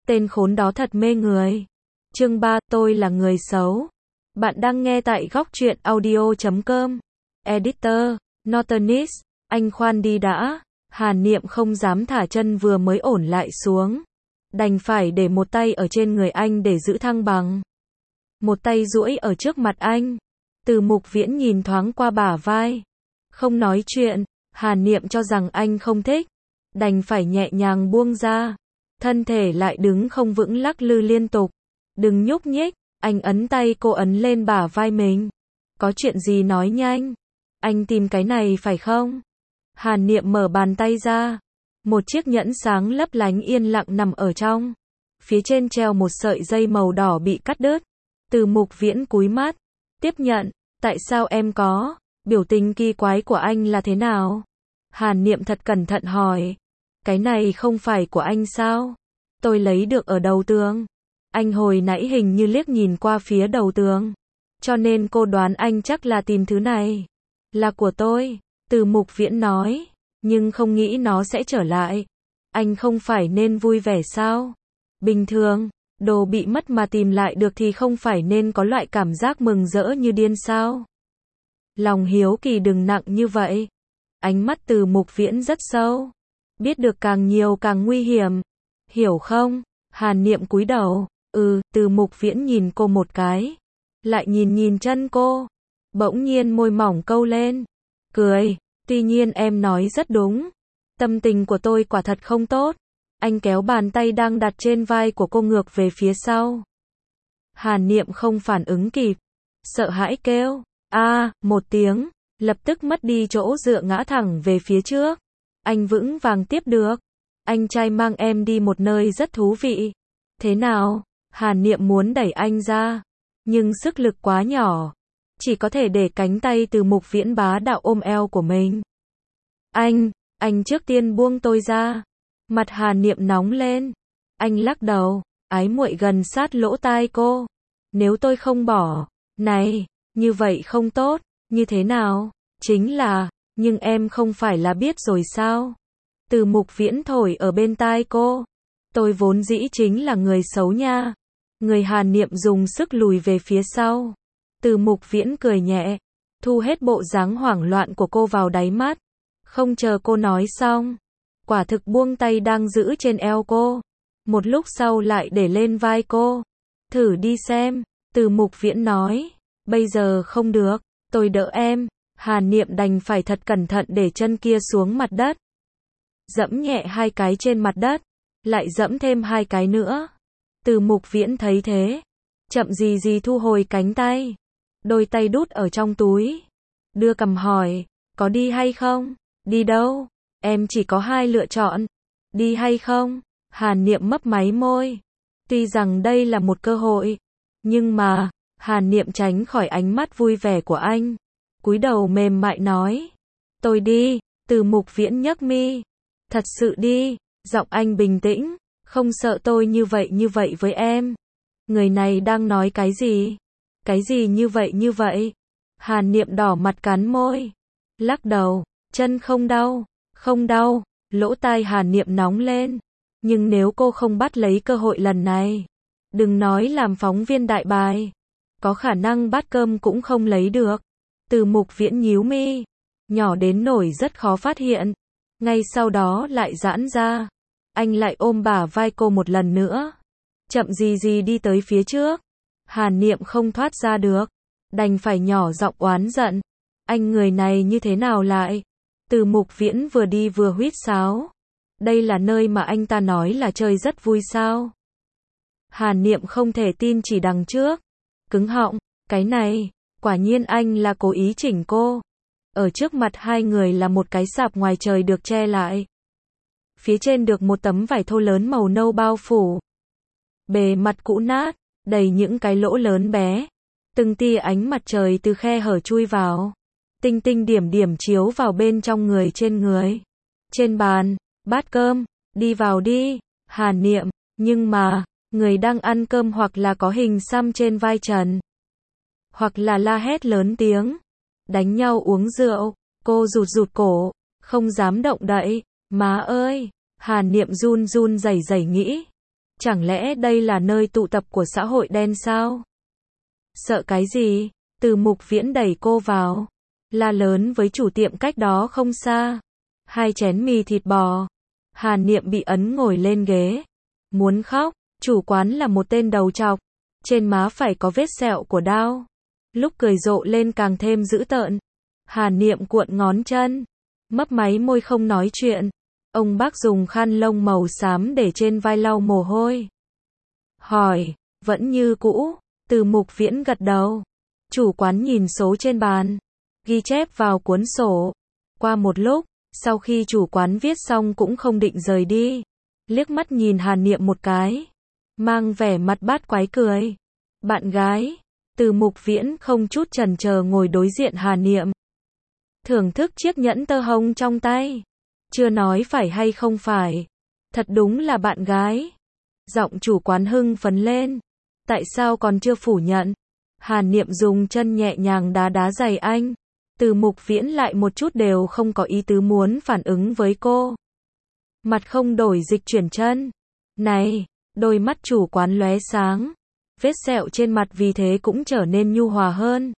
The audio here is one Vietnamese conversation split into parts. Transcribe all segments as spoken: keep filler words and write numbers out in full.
tên khốn đó thật mê người. Chương ba, tôi là người xấu. Bạn đang nghe tại góc truyện audio chấm com. Editor, Nortonis, anh khoan đi đã. Hàn Niệm không dám thả chân vừa mới ổn lại xuống. Đành phải để một tay ở trên người anh để giữ thăng bằng. Một tay duỗi ở trước mặt anh. Từ Mục Viễn nhìn thoáng qua bả vai. Không nói chuyện, Hàn Niệm cho rằng anh không thích. Đành phải nhẹ nhàng buông ra. Thân thể lại đứng không vững lắc lư liên tục. Đừng nhúc nhích, anh ấn tay cô ấn lên bả vai mình. Có chuyện gì nói nhanh. Anh tìm cái này phải không? Hàn Niệm mở bàn tay ra. Một chiếc nhẫn sáng lấp lánh yên lặng nằm ở trong. Phía trên treo một sợi dây màu đỏ bị cắt đứt. Từ Mục Viễn cúi mắt. Tiếp nhận, tại sao em có? Biểu tình kỳ quái của anh là thế nào? Hàn Niệm thật cẩn thận hỏi. Cái này không phải của anh sao? Tôi lấy được ở đầu tường. Anh hồi nãy hình như liếc nhìn qua phía đầu tường. Cho nên cô đoán anh chắc là tìm thứ này. Là của tôi, Từ Mục Viễn nói. Nhưng không nghĩ nó sẽ trở lại. Anh không phải nên vui vẻ sao? Bình thường, đồ bị mất mà tìm lại được thì không phải nên có loại cảm giác mừng rỡ như điên sao? Lòng hiếu kỳ đừng nặng như vậy. Ánh mắt Từ Mục Viễn rất sâu. Biết được càng nhiều càng nguy hiểm. Hiểu không? Hàn Niệm cúi đầu. Ừ, Từ Mục Viễn nhìn cô một cái. Lại nhìn nhìn chân cô. Bỗng nhiên môi mỏng câu lên. Cười. Tuy nhiên em nói rất đúng. Tâm tình của tôi quả thật không tốt. Anh kéo bàn tay đang đặt trên vai của cô ngược về phía sau. Hàn Niệm không phản ứng kịp. Sợ hãi kêu. A, một tiếng. Lập tức mất đi chỗ dựa ngã thẳng về phía trước. Anh vững vàng tiếp được. Anh trai mang em đi một nơi rất thú vị. Thế nào? Hàn Niệm muốn đẩy anh ra. Nhưng sức lực quá nhỏ. Chỉ có thể để cánh tay Từ Mục Viễn bá đạo ôm eo của mình. Anh, anh trước tiên buông tôi ra. Mặt Hàn Niệm nóng lên. Anh lắc đầu, ái muội gần sát lỗ tai cô. Nếu tôi không bỏ, này, như vậy không tốt, như thế nào? Chính là, nhưng em không phải là biết rồi sao? Từ Mục Viễn thổi ở bên tai cô. Tôi vốn dĩ chính là người xấu nha. Người Hàn Niệm dùng sức lùi về phía sau. Từ Mục Viễn cười nhẹ, thu hết bộ dáng hoảng loạn của cô vào đáy mắt. Không chờ cô nói xong, quả thực buông tay đang giữ trên eo cô. Một lúc sau lại để lên vai cô. Thử đi xem, Từ Mục Viễn nói. Bây giờ không được, tôi đỡ em. Hàn Niệm đành phải thật cẩn thận để chân kia xuống mặt đất. Dẫm nhẹ hai cái trên mặt đất, lại dẫm thêm hai cái nữa. Từ Mục Viễn thấy thế, chậm gì gì thu hồi cánh tay. Đôi tay đút ở trong túi. Đưa cằm hỏi, có đi hay không? Đi đâu? Em chỉ có hai lựa chọn. Đi hay không? Hàn Niệm mấp máy môi. Tuy rằng đây là một cơ hội, nhưng mà, Hàn Niệm tránh khỏi ánh mắt vui vẻ của anh. Cúi đầu mềm mại nói. Tôi đi. Từ Mục Viễn nhấc mi. Thật sự đi. Giọng anh bình tĩnh. Không sợ tôi như vậy như vậy với em. Người này đang nói cái gì? Cái gì như vậy như vậy? Hàn Niệm đỏ mặt cắn môi. Lắc đầu. Chân không đau. Không đau. Lỗ tai Hàn Niệm nóng lên. Nhưng nếu cô không bắt lấy cơ hội lần này, đừng nói làm phóng viên đại bài, có khả năng bát cơm cũng không lấy được. Từ Mục Viễn nhíu mi. Nhỏ đến nổi rất khó phát hiện. Ngay sau đó lại giãn ra. Anh lại ôm bả vai cô một lần nữa. Chậm gì gì đi tới phía trước. Hàn Niệm không thoát ra được. Đành phải nhỏ giọng oán giận. Anh người này như thế nào lại? Từ Mục Viễn vừa đi vừa huýt sáo. Đây là nơi mà anh ta nói là chơi rất vui sao? Hàn Niệm không thể tin chỉ đằng trước. Cứng họng, cái này, quả nhiên anh là cố ý chỉnh cô. Ở trước mặt hai người là một cái sạp ngoài trời được che lại. Phía trên được một tấm vải thô lớn màu nâu bao phủ. Bề mặt cũ nát, đầy những cái lỗ lớn bé. Từng tia ánh mặt trời từ khe hở chui vào. Tinh tinh điểm điểm chiếu vào bên trong người trên người. Trên bàn, bát cơm, đi vào đi, Hàn Niệm, nhưng mà, người đang ăn cơm hoặc là có hình xăm trên vai trần. Hoặc là la hét lớn tiếng. Đánh nhau uống rượu, cô rụt rụt cổ, không dám động đậy. Má ơi, Hàn Niệm run run rẩy rẩy nghĩ. Chẳng lẽ đây là nơi tụ tập của xã hội đen sao? Sợ cái gì? Từ Mục Viễn đẩy cô vào, la lớn với chủ tiệm cách đó không xa. Hai chén mì thịt bò. Hàn Niệm bị ấn ngồi lên ghế. Muốn khóc, chủ quán là một tên đầu trọc. Trên má phải có vết sẹo của đao. Lúc cười rộ lên càng thêm dữ tợn. Hàn Niệm cuộn ngón chân, mấp máy môi không nói chuyện. Ông bác dùng khăn lông màu xám để trên vai lau mồ hôi. Hỏi, vẫn như cũ. Từ Mục Viễn gật đầu. Chủ quán nhìn số trên bàn, ghi chép vào cuốn sổ. Qua một lúc, sau khi chủ quán viết xong cũng không định rời đi, liếc mắt nhìn Hàn Niệm một cái, mang vẻ mặt bát quái cười. Bạn gái. Từ Mục Viễn không chút chần chờ ngồi đối diện Hàn Niệm, thưởng thức chiếc nhẫn tơ hồng trong tay. Chưa nói phải hay không phải. Thật đúng là bạn gái. Giọng chủ quán hưng phấn lên. Tại sao còn chưa phủ nhận? Hàn Niệm dùng chân nhẹ nhàng đá đá giày anh. Từ Mục Viễn lại một chút đều không có ý tứ muốn phản ứng với cô. Mặt không đổi dịch chuyển chân. Này, đôi mắt chủ quán lóe sáng. Vết sẹo trên mặt vì thế cũng trở nên nhu hòa hơn.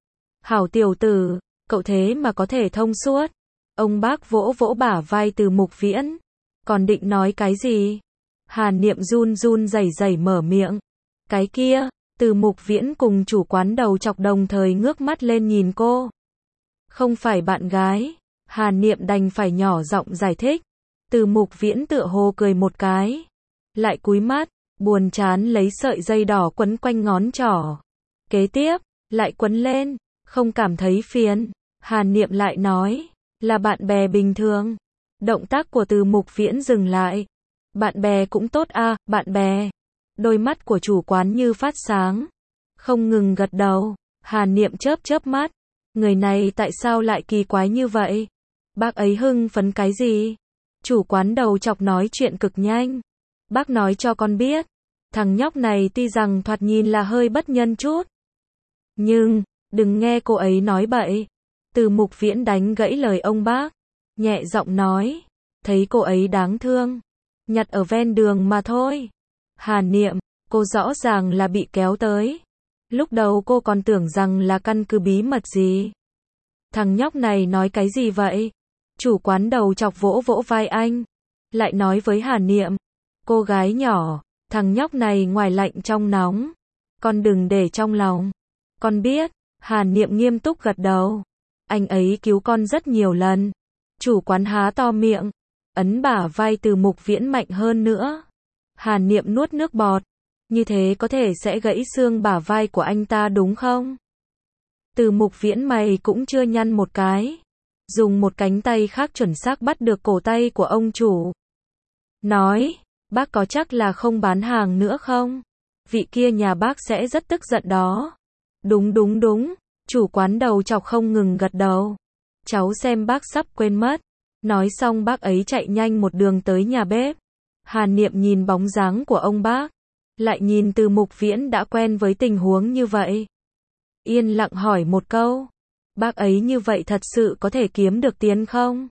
Hảo tiểu tử, cậu thế mà có thể thông suốt. Ông bác vỗ vỗ bả vai Từ Mục Viễn. Còn định nói cái gì? Hàn Niệm run run rẩy rẩy mở miệng. Cái kia. Từ Mục Viễn cùng chủ quán đầu chọc đồng thời ngước mắt lên nhìn cô. Không phải bạn gái. Hàn Niệm đành phải nhỏ giọng giải thích. Từ Mục Viễn tựa hồ cười một cái, lại cúi mắt, buồn chán lấy sợi dây đỏ quấn quanh ngón trỏ. Kế tiếp, lại quấn lên, không cảm thấy phiền. Hàn Niệm lại nói, là bạn bè bình thường. Động tác của Từ Mục Viễn dừng lại. Bạn bè cũng tốt à, bạn bè. Đôi mắt của chủ quán như phát sáng, không ngừng gật đầu. Hàn Niệm chớp chớp mắt. Người này tại sao lại kỳ quái như vậy? Bác ấy hưng phấn cái gì? Chủ quán đầu chọc nói chuyện cực nhanh. Bác nói cho con biết, thằng nhóc này tuy rằng thoạt nhìn là hơi bất nhân chút, nhưng, đừng nghe cô ấy nói bậy. Từ Mục Viễn đánh gãy lời ông bác, nhẹ giọng nói, thấy cô ấy đáng thương, nhặt ở ven đường mà thôi. Hàn Niệm, cô rõ ràng là bị kéo tới. Lúc đầu cô còn tưởng rằng là căn cứ bí mật gì. Thằng nhóc này nói cái gì vậy? Chủ quán đầu chọc vỗ vỗ vai anh, lại nói với Hàn Niệm, cô gái nhỏ, thằng nhóc này ngoài lạnh trong nóng, con đừng để trong lòng. Con biết. Hàn Niệm nghiêm túc gật đầu. Anh ấy cứu con rất nhiều lần. Chủ quán há to miệng, ấn bả vai Từ Mục Viễn mạnh hơn nữa. Hàn Niệm nuốt nước bọt. Như thế có thể sẽ gãy xương bả vai của anh ta đúng không? Từ Mục Viễn mày cũng chưa nhăn một cái, dùng một cánh tay khác chuẩn xác bắt được cổ tay của ông chủ. Nói, bác có chắc là không bán hàng nữa không? Vị kia nhà bác sẽ rất tức giận đó. Đúng đúng đúng, chủ quán đầu chọc không ngừng gật đầu. Cháu xem bác sắp quên mất. Nói xong bác ấy chạy nhanh một đường tới nhà bếp. Hàn Niệm nhìn bóng dáng của ông bác, lại nhìn Từ Mục Viễn đã quen với tình huống như vậy. Yên lặng hỏi một câu, bác ấy như vậy thật sự có thể kiếm được tiền không?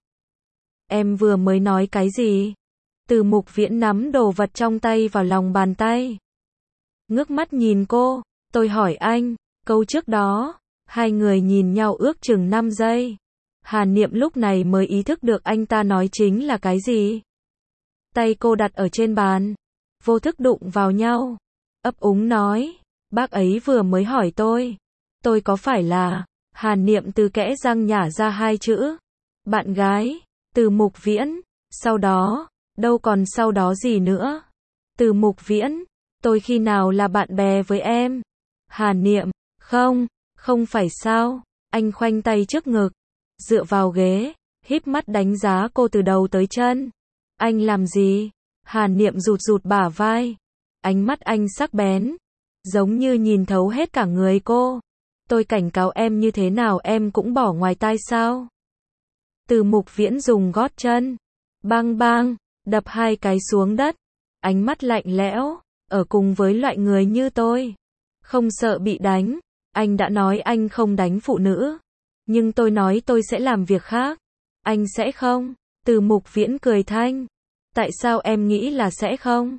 Em vừa mới nói cái gì? Từ Mục Viễn nắm đồ vật trong tay vào lòng bàn tay, ngước mắt nhìn cô. Tôi hỏi anh, câu trước đó, hai người nhìn nhau ước chừng năm giây. Hàn Niệm lúc này mới ý thức được anh ta nói chính là cái gì. Tay cô đặt ở trên bàn, vô thức đụng vào nhau, ấp úng nói, bác ấy vừa mới hỏi tôi, tôi có phải là... Hàn Niệm từ kẽ răng nhả ra hai chữ, bạn gái. Từ Mục Viễn, sau đó, đâu còn sau đó gì nữa. Từ Mục Viễn, tôi khi nào là bạn bè với em? Hàn Niệm, không, không phải sao? Anh khoanh tay trước ngực, dựa vào ghế, híp mắt đánh giá cô từ đầu tới chân. Anh làm gì? Hàn Niệm rụt rụt bả vai, ánh mắt anh sắc bén, giống như nhìn thấu hết cả người cô. Tôi cảnh cáo em như thế nào em cũng bỏ ngoài tai sao? Từ Mục Viễn dùng gót chân, bang bang, đập hai cái xuống đất, ánh mắt lạnh lẽo, ở cùng với loại người như tôi, không sợ bị đánh. Anh đã nói anh không đánh phụ nữ, nhưng tôi nói tôi sẽ làm việc khác. Anh sẽ không? Từ Mục Viễn cười thanh, tại sao em nghĩ là sẽ không?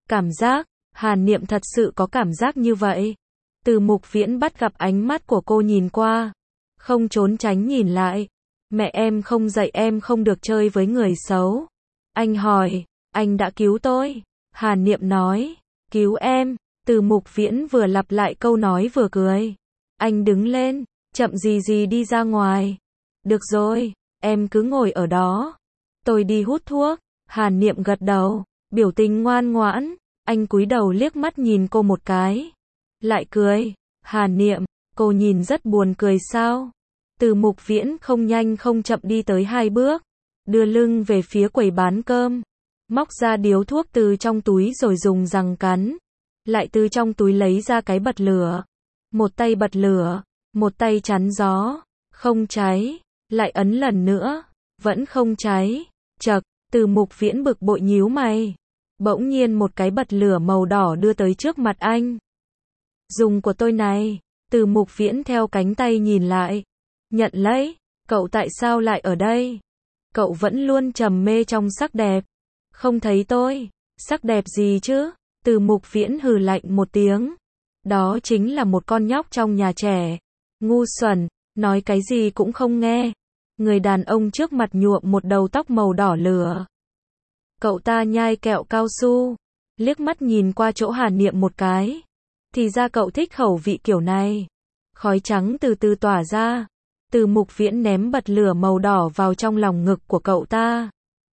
Cảm giác, Hàn Niệm thật sự có cảm giác như vậy. Từ Mục Viễn bắt gặp ánh mắt của cô nhìn qua, không trốn tránh nhìn lại. Mẹ em không dạy em không được chơi với người xấu. Anh hỏi, anh đã cứu tôi. Hàn Niệm nói, cứu em. Từ Mục Viễn vừa lặp lại câu nói vừa cười. Anh đứng lên, chậm gì gì đi ra ngoài. Được rồi, em cứ ngồi ở đó. Tôi đi hút thuốc. Hàn Niệm gật đầu, biểu tình ngoan ngoãn. Anh cúi đầu liếc mắt nhìn cô một cái. Lại cười. Hàn Niệm, cô nhìn rất buồn cười sao? Từ Mục Viễn không nhanh không chậm đi tới hai bước, đưa lưng về phía quầy bán cơm, móc ra điếu thuốc từ trong túi rồi dùng răng cắn, lại từ trong túi lấy ra cái bật lửa. Một tay bật lửa, một tay chắn gió, không cháy, lại ấn lần nữa, vẫn không cháy. Chậc, Từ Mục Viễn bực bội nhíu mày. Bỗng nhiên một cái bật lửa màu đỏ đưa tới trước mặt anh. Dùng của tôi này. Từ Mục Viễn theo cánh tay nhìn lại. Nhận lấy. Cậu tại sao lại ở đây? Cậu vẫn luôn trầm mê trong sắc đẹp. Không thấy tôi. Sắc đẹp gì chứ? Từ Mục Viễn hừ lạnh một tiếng. Đó chính là một con nhóc trong nhà trẻ. Ngu xuẩn, nói cái gì cũng không nghe. Người đàn ông trước mặt nhuộm một đầu tóc màu đỏ lửa. Cậu ta nhai kẹo cao su, liếc mắt nhìn qua chỗ Hàn Niệm một cái. Thì ra cậu thích khẩu vị kiểu này. Khói trắng từ từ tỏa ra. Từ Mục Viễn ném bật lửa màu đỏ vào trong lòng ngực của cậu ta.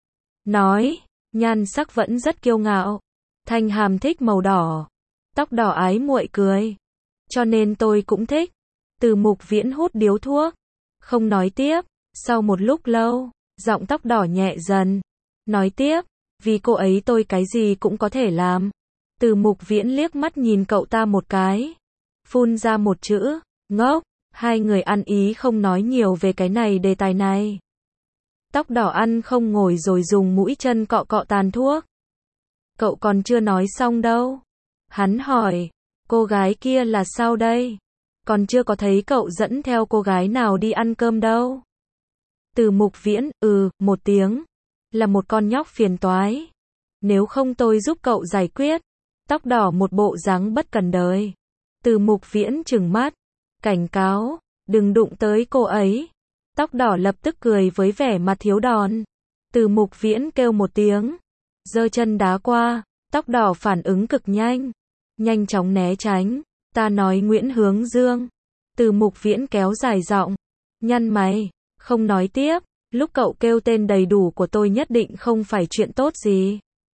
Nói, nhan sắc vẫn rất kiêu ngạo. Thanh Hàm thích màu đỏ. Tóc đỏ ái muội cười. Cho nên tôi cũng thích. Từ Mục Viễn hút điếu thuốc. Không nói tiếp. Sau một lúc lâu, giọng tóc đỏ nhẹ dần. Nói tiếp, vì cô ấy tôi cái gì cũng có thể làm. Từ Mục Viễn liếc mắt nhìn cậu ta một cái. Phun ra một chữ, ngốc. Hai người ăn ý không nói nhiều về cái này đề tài này. Tóc đỏ ăn không ngồi rồi dùng mũi chân cọ cọ tàn thuốc. Cậu còn chưa nói xong đâu. Hắn hỏi, cô gái kia là sao đây? Còn chưa có thấy cậu dẫn theo cô gái nào đi ăn cơm đâu. Từ Mục Viễn, ừ, một tiếng. Là một con nhóc phiền toái. Nếu không tôi giúp cậu giải quyết. Tóc đỏ một bộ dáng bất cần đời. Từ Mục Viễn trừng mắt. Cảnh cáo, đừng đụng tới cô ấy. Tóc đỏ lập tức cười với vẻ mặt thiếu đòn. Từ Mục Viễn kêu một tiếng. Giơ chân đá qua. Tóc đỏ phản ứng cực nhanh. Nhanh chóng né tránh. Ta nói Nguyễn Hướng Dương. Từ Mục Viễn kéo dài giọng. Nhăn mày. Không nói tiếp. Lúc cậu kêu tên đầy đủ của tôi nhất định không phải chuyện tốt gì.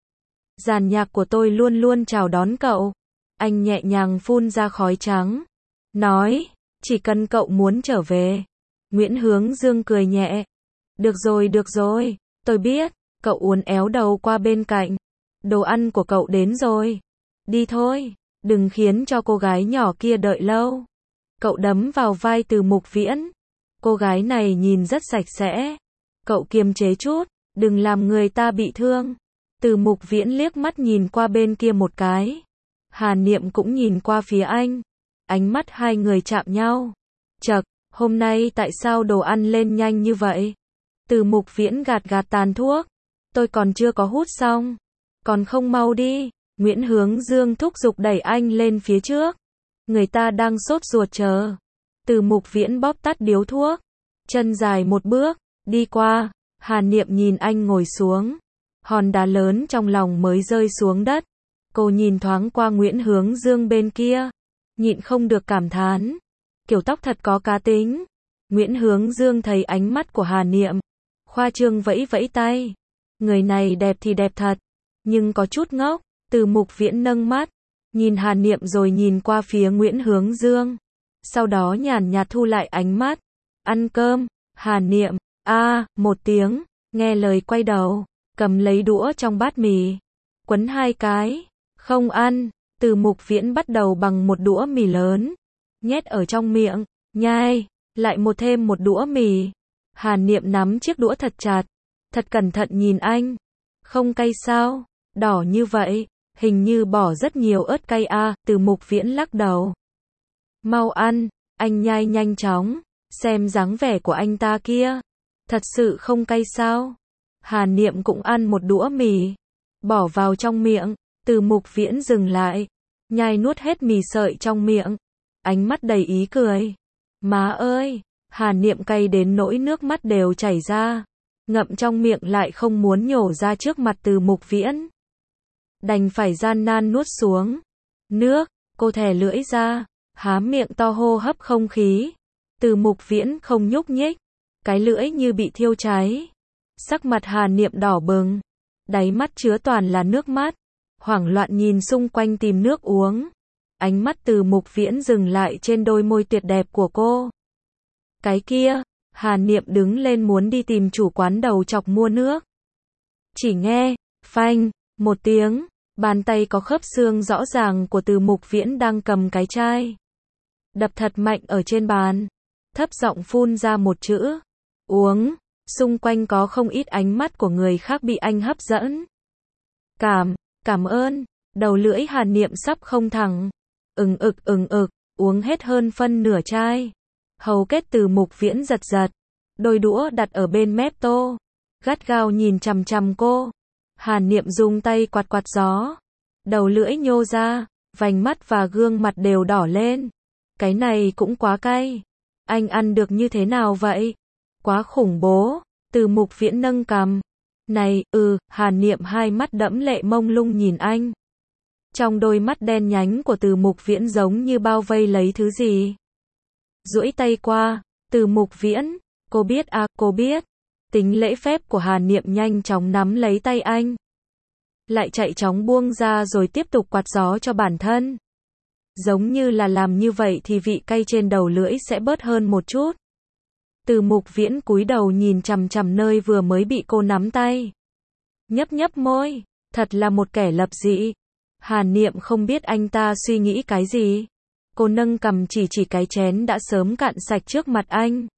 Dàn nhạc của tôi luôn luôn chào đón cậu. Anh nhẹ nhàng phun ra khói trắng. Nói, chỉ cần cậu muốn trở về. Nguyễn Hướng Dương cười nhẹ. Được rồi được rồi, tôi biết. Cậu uốn éo đầu qua bên cạnh. Đồ ăn của cậu đến rồi. Đi thôi, đừng khiến cho cô gái nhỏ kia đợi lâu. Cậu đấm vào vai Từ Mục Viễn. Cô gái này nhìn rất sạch sẽ. Cậu kiềm chế chút, đừng làm người ta bị thương. Từ Mục Viễn liếc mắt nhìn qua bên kia một cái. Hàn Niệm cũng nhìn qua phía anh. Ánh mắt hai người chạm nhau. Chậc, hôm nay tại sao đồ ăn lên nhanh như vậy? Từ Mục Viễn gạt gạt tàn thuốc. Tôi còn chưa có hút xong. Còn không mau đi. Nguyễn Hướng Dương thúc giục đẩy anh lên phía trước. Người ta đang sốt ruột chờ. Từ Mục Viễn bóp tắt điếu thuốc. Chân dài một bước, đi qua. Hàn Niệm nhìn anh ngồi xuống. Hòn đá lớn trong lòng mới rơi xuống đất. Cô nhìn thoáng qua Nguyễn Hướng Dương bên kia. Nhịn không được cảm thán. Kiểu tóc thật có cá tính. Nguyễn Hướng Dương thấy ánh mắt của Hàn Niệm. Khoa trương vẫy vẫy tay. Người này đẹp thì đẹp thật. Nhưng có chút ngốc. Từ Mục Viễn nâng mắt. Nhìn Hàn Niệm rồi nhìn qua phía Nguyễn Hướng Dương. Sau đó nhàn nhạt thu lại ánh mắt. Ăn cơm. Hàn Niệm. A, à, một tiếng. Nghe lời quay đầu. Cầm lấy đũa trong bát mì. Quấn hai cái. Không ăn. Từ Mục Viễn bắt đầu bằng một đũa mì lớn. Nhét ở trong miệng. Nhai. Lại một thêm một đũa mì. Hàn Niệm nắm chiếc đũa thật chặt. Thật cẩn thận nhìn anh. Không cay sao? Đỏ như vậy. Hình như bỏ rất nhiều ớt cay a. À, Từ Mục Viễn lắc đầu. Mau ăn. Anh nhai nhanh chóng. Xem dáng vẻ của anh ta kia. Thật sự không cay sao? Hàn Niệm cũng ăn một đũa mì. Bỏ vào trong miệng. Từ Mục Viễn dừng lại, nhai nuốt hết mì sợi trong miệng, ánh mắt đầy ý cười. Má ơi, Hà Niệm cay đến nỗi nước mắt đều chảy ra, ngậm trong miệng lại không muốn nhổ ra trước mặt Từ Mục Viễn. Đành phải gian nan nuốt xuống. Nước, cô thè lưỡi ra, há miệng to hô hấp không khí. Từ Mục Viễn không nhúc nhích, cái lưỡi như bị thiêu cháy. Sắc mặt Hà Niệm đỏ bừng, đáy mắt chứa toàn là nước mắt, hoảng loạn nhìn xung quanh tìm nước uống. Ánh mắt Từ Mục Viễn dừng lại trên đôi môi tuyệt đẹp của cô. Cái kia, Hà Niệm đứng lên muốn đi tìm chủ quán đầu chọc mua nước. Chỉ nghe, phanh, một tiếng, bàn tay có khớp xương rõ ràng của Từ Mục Viễn đang cầm cái chai. Đập thật mạnh ở trên bàn, thấp giọng phun ra một chữ, uống. Xung quanh có không ít ánh mắt của người khác bị anh hấp dẫn. Cảm, cảm ơn, đầu lưỡi Hà Niệm sắp không thẳng. Ừng ực ừng ực, uống hết hơn phân nửa chai. Hầu kết Từ Mục Viễn giật giật, đôi đũa đặt ở bên mép tô, gắt gao nhìn chằm chằm cô. Hà Niệm dùng tay quạt quạt gió, đầu lưỡi nhô ra, vành mắt và gương mặt đều đỏ lên. Cái này cũng quá cay. Anh ăn được như thế nào vậy? Quá khủng bố. Từ Mục Viễn nâng cằm. Này, ừ, Hà Niệm hai mắt đẫm lệ mông lung nhìn anh. Trong đôi mắt đen nhánh của Từ Mục Viễn giống như bao vây lấy thứ gì. Duỗi tay qua, Từ Mục Viễn, cô biết à, cô biết. Tính lễ phép của Hà Niệm nhanh chóng nắm lấy tay anh. Lại chạy chóng buông ra rồi tiếp tục quạt gió cho bản thân. Giống như là làm như vậy thì vị cay trên đầu lưỡi sẽ bớt hơn một chút. Từ Mục Viễn cúi đầu nhìn chằm chằm nơi vừa mới bị cô nắm tay. Nhấp nhấp môi, thật là một kẻ lập dị. Hà Niệm không biết anh ta suy nghĩ cái gì. Cô nâng cằm chỉ chỉ cái chén đã sớm cạn sạch trước mặt anh.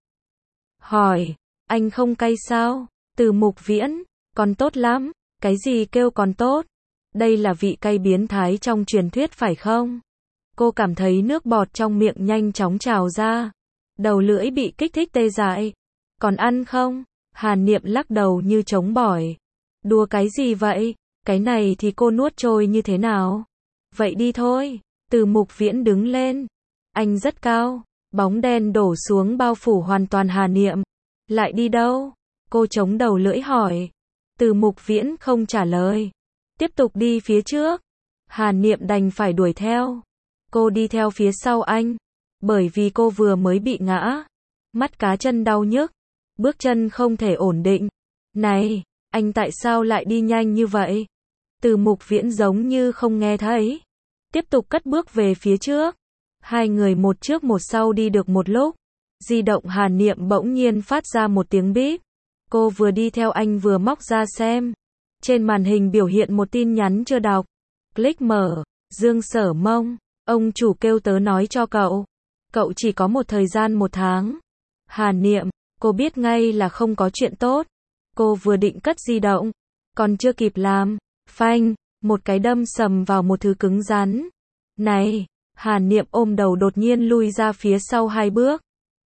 Hỏi, anh không cay sao? Từ Mục Viễn, còn tốt lắm. Cái gì kêu còn tốt? Đây là vị cay biến thái trong truyền thuyết phải không? Cô cảm thấy nước bọt trong miệng nhanh chóng trào ra. Đầu lưỡi bị kích thích tê dại. Còn ăn không? Hà Niệm lắc đầu như trống bỏi. Đùa cái gì vậy? Cái này thì cô nuốt trôi như thế nào? Vậy đi thôi. Từ Mục Viễn đứng lên. Anh rất cao. Bóng đen đổ xuống bao phủ hoàn toàn Hà Niệm. Lại đi đâu? Cô chống đầu lưỡi hỏi. Từ Mục Viễn không trả lời. Tiếp tục đi phía trước. Hà Niệm đành phải đuổi theo. Cô đi theo phía sau anh. Bởi vì cô vừa mới bị ngã. Mắt cá chân đau nhức. Bước chân không thể ổn định. Này, anh tại sao lại đi nhanh như vậy? Từ Mục Viễn giống như không nghe thấy. Tiếp tục cất bước về phía trước. Hai người một trước một sau đi được một lúc. Di động Hà Niệm bỗng nhiên phát ra một tiếng bíp. Cô vừa đi theo anh vừa móc ra xem. Trên màn hình biểu hiện một tin nhắn chưa đọc. Click mở. Dương Sở Mông. Ông chủ kêu tớ nói cho cậu. Cậu chỉ có một thời gian một tháng. Hà Niệm, cô biết ngay là không có chuyện tốt. Cô vừa định cất di động. Còn chưa kịp làm. Phanh, một cái đâm sầm vào một thứ cứng rắn. Này, Hà Niệm ôm đầu đột nhiên lui ra phía sau hai bước.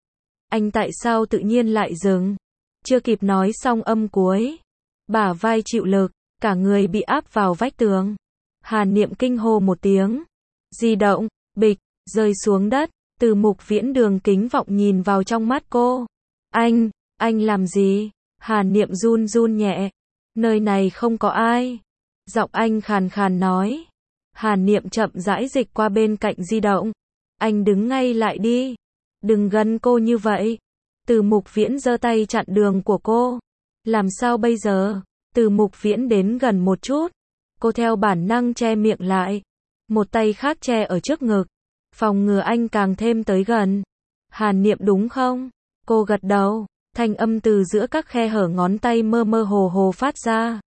Anh tại sao tự nhiên lại dừng? Chưa kịp nói xong âm cuối. Bả vai chịu lực, cả người bị áp vào vách tường. Hà Niệm kinh hô một tiếng. Di động, bịch, rơi xuống đất. Từ Mục Viễn đường kính vọng nhìn vào trong mắt cô. Anh, anh làm gì? Hà Niệm run run nhẹ. Nơi này không có ai. Giọng anh khàn khàn nói. Hà Niệm chậm rãi dịch qua bên cạnh di động. Anh đứng ngay lại đi. Đừng gần cô như vậy. Từ Mục Viễn giơ tay chặn đường của cô. Làm sao bây giờ? Từ Mục Viễn đến gần một chút. Cô theo bản năng che miệng lại. Một tay khác che ở trước ngực. Phòng ngừa anh càng thêm tới gần. Hà Niệm đúng không? Cô gật đầu. Thanh âm từ giữa các khe hở ngón tay mơ mơ hồ hồ phát ra.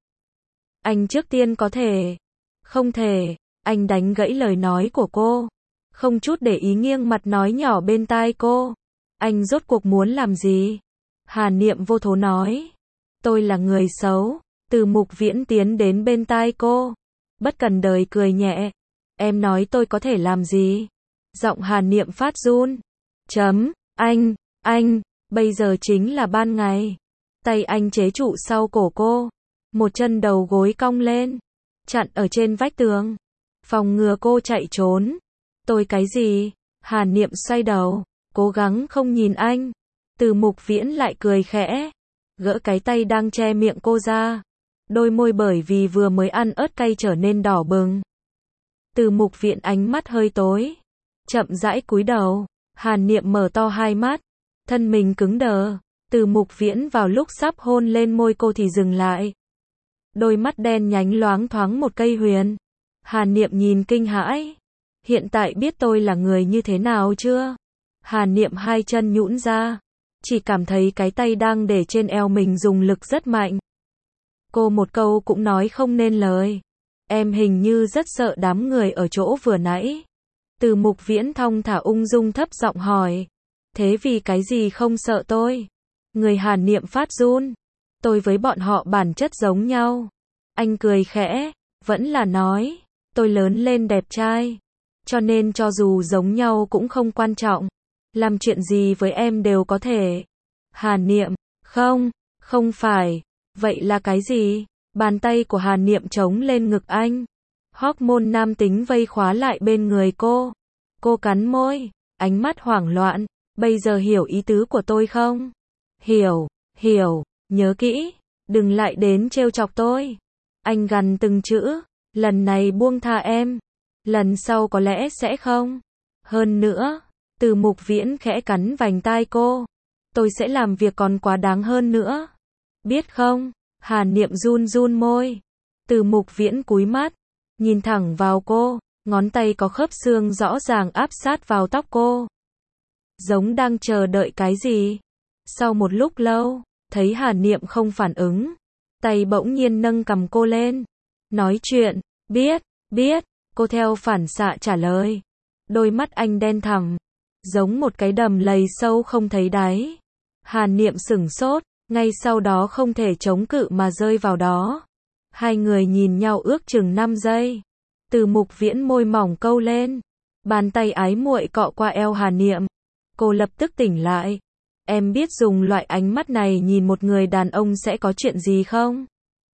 Anh trước tiên có thể. Không thể. Anh đánh gãy lời nói của cô. Không chút để ý nghiêng mặt nói nhỏ bên tai cô. Anh rốt cuộc muốn làm gì? Hà Niệm vô thố nói. Tôi là người xấu. Từ Mục Viễn tiến đến bên tai cô. Bất cần đời cười nhẹ. Em nói tôi có thể làm gì? Giọng Hà Niệm phát run. Chấm, anh, anh, bây giờ chính là ban ngày. Tay anh chế trụ sau cổ cô. Một chân đầu gối cong lên. chặn ở trên vách tường, phòng ngừa cô chạy trốn. Tôi cái gì? Hàn Niệm xoay đầu, cố gắng không nhìn anh. Từ Mục Viễn lại cười khẽ, gỡ cái tay đang che miệng cô ra. Đôi môi bởi vì vừa mới ăn ớt cay trở nên đỏ bừng. Từ Mục Viễn ánh mắt hơi tối, chậm rãi cúi đầu. Hàn Niệm mở to hai mắt, thân mình cứng đờ. Từ Mục Viễn vào lúc sắp hôn lên môi cô thì dừng lại. Đôi mắt đen nhánh loáng thoáng một cây huyền. Hàn Niệm nhìn kinh hãi. Hiện tại biết tôi là người như thế nào chưa? Hàn Niệm hai chân nhũn ra, chỉ cảm thấy cái tay đang để trên eo mình dùng lực rất mạnh. Cô một câu cũng nói không nên lời. Em hình như rất sợ đám người ở chỗ vừa nãy. Từ Mục Viễn thong thả ung dung thấp giọng hỏi. Thế vì cái gì không sợ tôi? Người Hàn Niệm phát run. Tôi với bọn họ bản chất giống nhau. Anh cười khẽ, vẫn là nói, tôi lớn lên đẹp trai. Cho nên cho dù giống nhau cũng không quan trọng. Làm chuyện gì với em đều có thể. Hàn Niệm, không, không phải. Vậy là cái gì? Bàn tay của Hàn Niệm chống lên ngực anh. Hormone nam tính vây khóa lại bên người cô. Cô cắn môi, ánh mắt hoảng loạn. Bây giờ hiểu ý tứ của tôi không? Hiểu, hiểu, nhớ kỹ. Đừng lại đến trêu chọc tôi. Anh gằn từng chữ. Lần này buông tha em. Lần sau có lẽ sẽ không. Hơn nữa, Từ Mục Viễn khẽ cắn vành tai cô. Tôi sẽ làm việc còn quá đáng hơn nữa. Biết không? Hàn Niệm run run môi. Từ Mục Viễn cúi mắt, nhìn thẳng vào cô, ngón tay có khớp xương rõ ràng áp sát vào tóc cô. Giống đang chờ đợi cái gì? Sau một lúc lâu, thấy Hàn Niệm không phản ứng, tay bỗng nhiên nâng cầm cô lên. Nói chuyện, biết, biết, cô theo phản xạ trả lời. Đôi mắt anh đen thẳm, giống một cái đầm lầy sâu không thấy đáy. Hàn Niệm sửng sốt, ngay sau đó không thể chống cự mà rơi vào đó. Hai người nhìn nhau ước chừng năm giây. Từ Mục Viễn môi mỏng câu lên, bàn tay ái muội cọ qua eo Hàn Niệm. Cô lập tức tỉnh lại. Em biết dùng loại ánh mắt này nhìn một người đàn ông sẽ có chuyện gì không?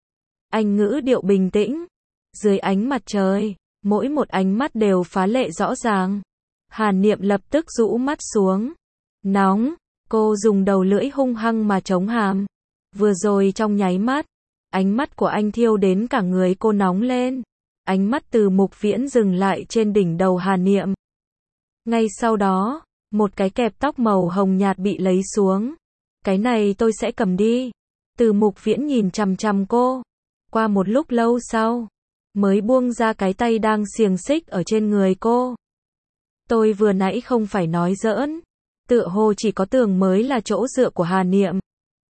Anh ngữ điệu bình tĩnh. Dưới ánh mặt trời, mỗi một ánh mắt đều phá lệ rõ ràng. Hàn Niệm lập tức rũ mắt xuống. Nóng, cô dùng đầu lưỡi hung hăng mà chống hàm. Vừa rồi trong nháy mắt, ánh mắt của anh thiêu đến cả người cô nóng lên. Ánh mắt Từ Mục Viễn dừng lại trên đỉnh đầu Hàn Niệm. Ngay sau đó, một cái kẹp tóc màu hồng nhạt bị lấy xuống. Cái này tôi sẽ cầm đi. Từ Mục Viễn nhìn chằm chằm cô. Qua một lúc lâu sau, mới buông ra cái tay đang xiềng xích ở trên người cô. Tôi vừa nãy không phải nói giỡn. Tựa hồ chỉ có tường mới là chỗ dựa của Hàn Niệm.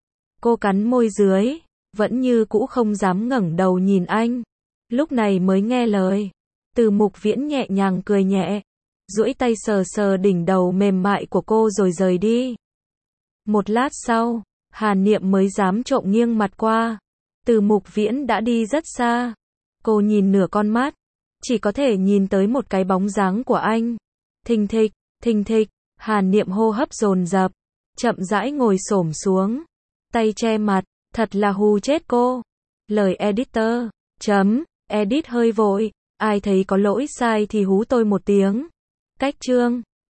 Cô cắn môi dưới, vẫn như cũ không dám ngẩng đầu nhìn anh. Lúc này mới nghe lời. Từ Mục Viễn nhẹ nhàng cười nhẹ, duỗi tay sờ sờ đỉnh đầu mềm mại của cô rồi rời đi. Một lát sau, Hàn Niệm mới dám trộm nghiêng mặt qua. Từ Mục Viễn đã đi rất xa. Cô nhìn nửa con mắt, chỉ có thể nhìn tới một cái bóng dáng của anh. Thình thịch, thình thịch, Hàn Niệm hô hấp dồn dập, chậm rãi ngồi xổm xuống, tay che mặt, thật là hù chết cô. Lời editor, chấm, edit hơi vội, ai thấy có lỗi sai thì hú tôi một tiếng. Cách chương